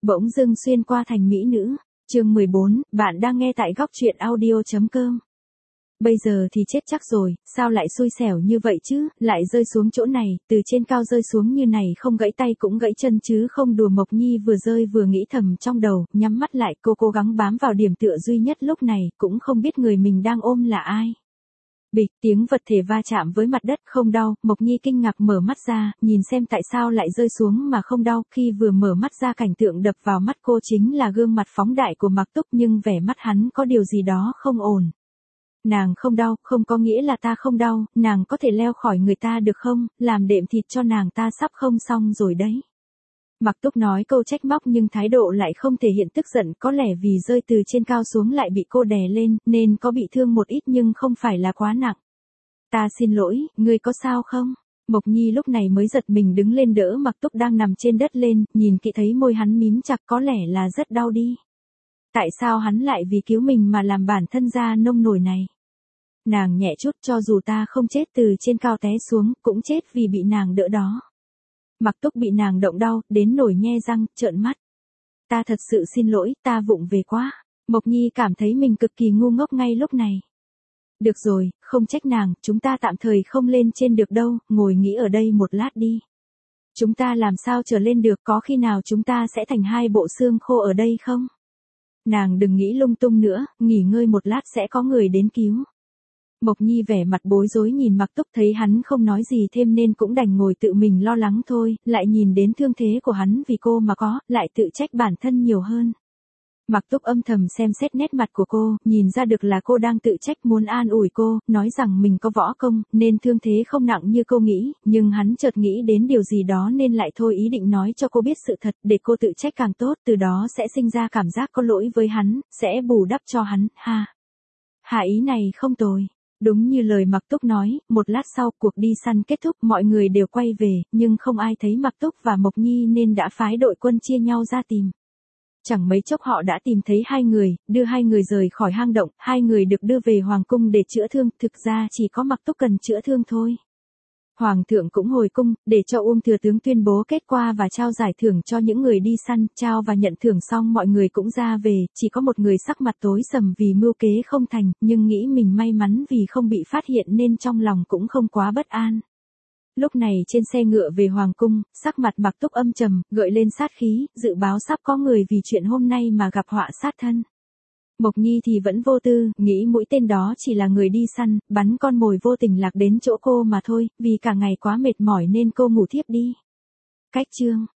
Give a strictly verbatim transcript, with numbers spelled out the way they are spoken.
Bỗng dưng xuyên qua thành mỹ nữ. Chương mười bốn, bạn đang nghe tại góc truyện audio chấm com. Bây giờ thì chết chắc rồi, sao lại xui xẻo như vậy chứ, lại rơi xuống chỗ này, từ trên cao rơi xuống như này không gãy tay cũng gãy chân chứ không đùa. Mộc Nhi vừa rơi vừa nghĩ thầm trong đầu, nhắm mắt lại, cô cố gắng bám vào điểm tựa duy nhất lúc này, cũng không biết người mình đang ôm là ai. Bịch, tiếng vật thể va chạm với mặt đất, không đau. Mộc Nhi kinh ngạc mở mắt ra, nhìn xem tại sao lại rơi xuống mà không đau. Khi vừa mở mắt ra, cảnh tượng đập vào mắt cô chính là gương mặt phóng đại của Mạc Túc, nhưng vẻ mắt hắn có điều gì đó không ổn. Nàng không đau, không có nghĩa là ta không đau, nàng có thể leo khỏi người ta được không, làm đệm thịt cho nàng ta sắp không xong rồi đấy. Mạc Túc nói câu trách móc nhưng thái độ lại không thể hiện tức giận, có lẽ vì rơi từ trên cao xuống lại bị cô đè lên, nên có bị thương một ít nhưng không phải là quá nặng. Ta xin lỗi, ngươi có sao không? Mộc Nhi lúc này mới giật mình đứng lên đỡ Mạc Túc đang nằm trên đất lên, nhìn kỹ thấy môi hắn mím chặt, có lẽ là rất đau đi. Tại sao hắn lại vì cứu mình mà làm bản thân ra nông nổi này? Nàng nhẹ chút, cho dù ta không chết từ trên cao té xuống, cũng chết vì bị nàng đỡ đó. Mạc Túc bị nàng động đau, đến nổi nhe răng, trợn mắt. Ta thật sự xin lỗi, ta vụng về quá. Mộc Nhi cảm thấy mình cực kỳ ngu ngốc ngay lúc này. Được rồi, không trách nàng, chúng ta tạm thời không lên trên được đâu, ngồi nghỉ ở đây một lát đi. Chúng ta làm sao trở lên được, có khi nào chúng ta sẽ thành hai bộ xương khô ở đây không? Nàng đừng nghĩ lung tung nữa, nghỉ ngơi một lát sẽ có người đến cứu. Mộc Nhi vẻ mặt bối rối nhìn Mạc Túc, thấy hắn không nói gì thêm nên cũng đành ngồi tự mình lo lắng thôi, lại nhìn đến thương thế của hắn vì cô mà có, lại tự trách bản thân nhiều hơn. Mạc Túc âm thầm xem xét nét mặt của cô, nhìn ra được là cô đang tự trách, muốn an ủi cô, nói rằng mình có võ công, nên thương thế không nặng như cô nghĩ, nhưng hắn chợt nghĩ đến điều gì đó nên lại thôi ý định nói cho cô biết sự thật, để cô tự trách càng tốt, từ đó sẽ sinh ra cảm giác có lỗi với hắn, sẽ bù đắp cho hắn, ha. Hạ ý này không tồi. Đúng như lời Mạc Túc nói, một lát sau cuộc đi săn kết thúc, mọi người đều quay về, nhưng không ai thấy Mạc Túc và Mộc Nhi nên đã phái đội quân chia nhau ra tìm. Chẳng mấy chốc họ đã tìm thấy hai người, đưa hai người rời khỏi hang động, hai người được đưa về hoàng cung để chữa thương, thực ra chỉ có Mạc Túc cần chữa thương thôi. Hoàng thượng cũng hồi cung, để cho Uông thừa tướng tuyên bố kết quả và trao giải thưởng cho những người đi săn, trao và nhận thưởng xong mọi người cũng ra về, chỉ có một người sắc mặt tối sầm vì mưu kế không thành, nhưng nghĩ mình may mắn vì không bị phát hiện nên trong lòng cũng không quá bất an. Lúc này trên xe ngựa về hoàng cung, sắc mặt Mạc Túc âm trầm, gợi lên sát khí, dự báo sắp có người vì chuyện hôm nay mà gặp họa sát thân. Mộc Nhi thì vẫn vô tư, nghĩ mũi tên đó chỉ là người đi săn, bắn con mồi vô tình lạc đến chỗ cô mà thôi, vì cả ngày quá mệt mỏi nên cô ngủ thiếp đi. Cách chương